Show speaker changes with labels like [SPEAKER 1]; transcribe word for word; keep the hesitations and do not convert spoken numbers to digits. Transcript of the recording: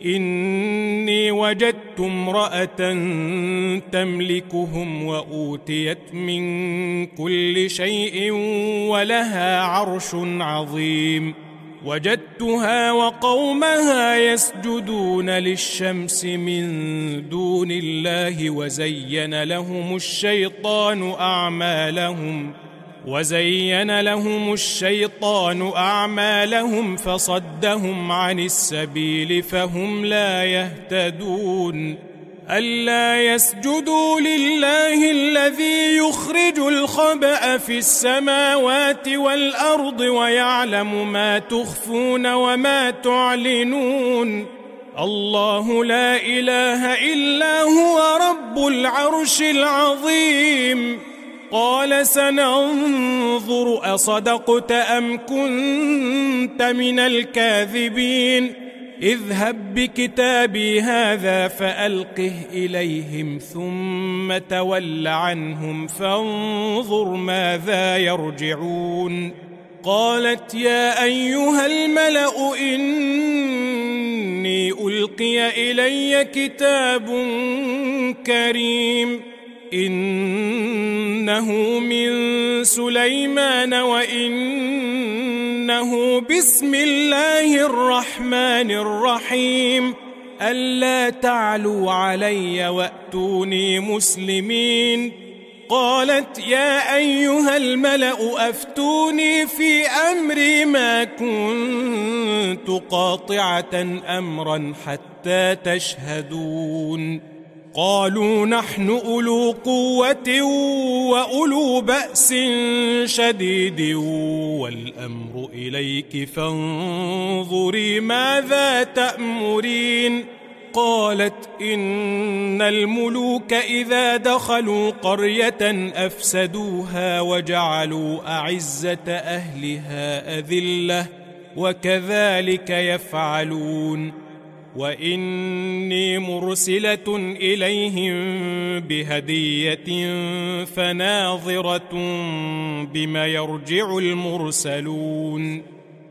[SPEAKER 1] إني وجدت امرأة تملكهم وأوتيت من كل شيء ولها عرش عظيم وجدتها وقومها يسجدون للشمس من دون الله وزين لهم الشيطان أعمالهم وزين لهم الشيطان أعمالهم فصدهم عن السبيل فهم لا يهتدون ألا يسجدوا لله الذي يخرج الخبأ في السماوات والأرض ويعلم ما تخفون وما تعلنون الله لا إله إلا هو رب العرش العظيم قال سننظر أصدقت أم كنت من الكاذبين اذهب بكتابي هذا فألقه إليهم ثم تول عنهم فانظر ماذا يرجعون قالت يا أيها الملأ إني ألقي إلي كتاب كريم إنه من سليمان وإنه بسم الله الرحمن الرحيم ألا تعلوا علي وأتوني مسلمين قالت يا أيها الملأ أفتوني في أمري ما كنت قاطعة أمرا حتى تشهدون قالوا نحن أولو قوة وأولو بأس شديد والأمر إليك فانظري ماذا تأمرين قالت إن الملوك إذا دخلوا قرية أفسدوها وجعلوا أعزة أهلها أذلة وكذلك يفعلون وإني مرسلة إليهم بهدية فناظرة بما يرجع المرسلون